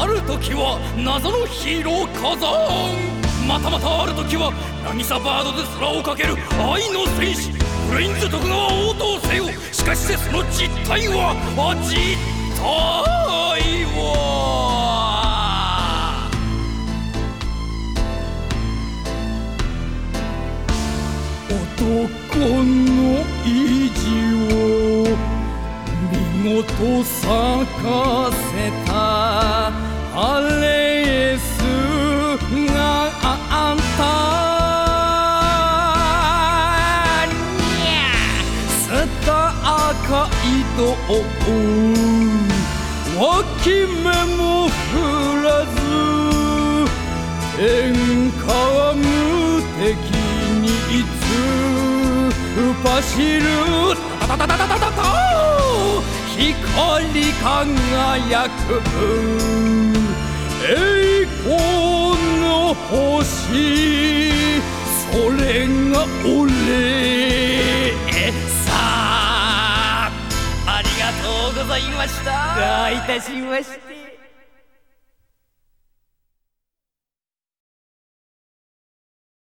ある時は謎のヒーロー火山、またまたある時は渚バードで空をかける愛の戦士フレインズ徳川応答せよ。しかしその実態は男の意地を見事咲かせたアレスがあんたスターカイドウ脇目も振らず天下は無敵に突っ走る光り輝く栄光の星、それが俺さ。ありがとうございました。どういたしまして。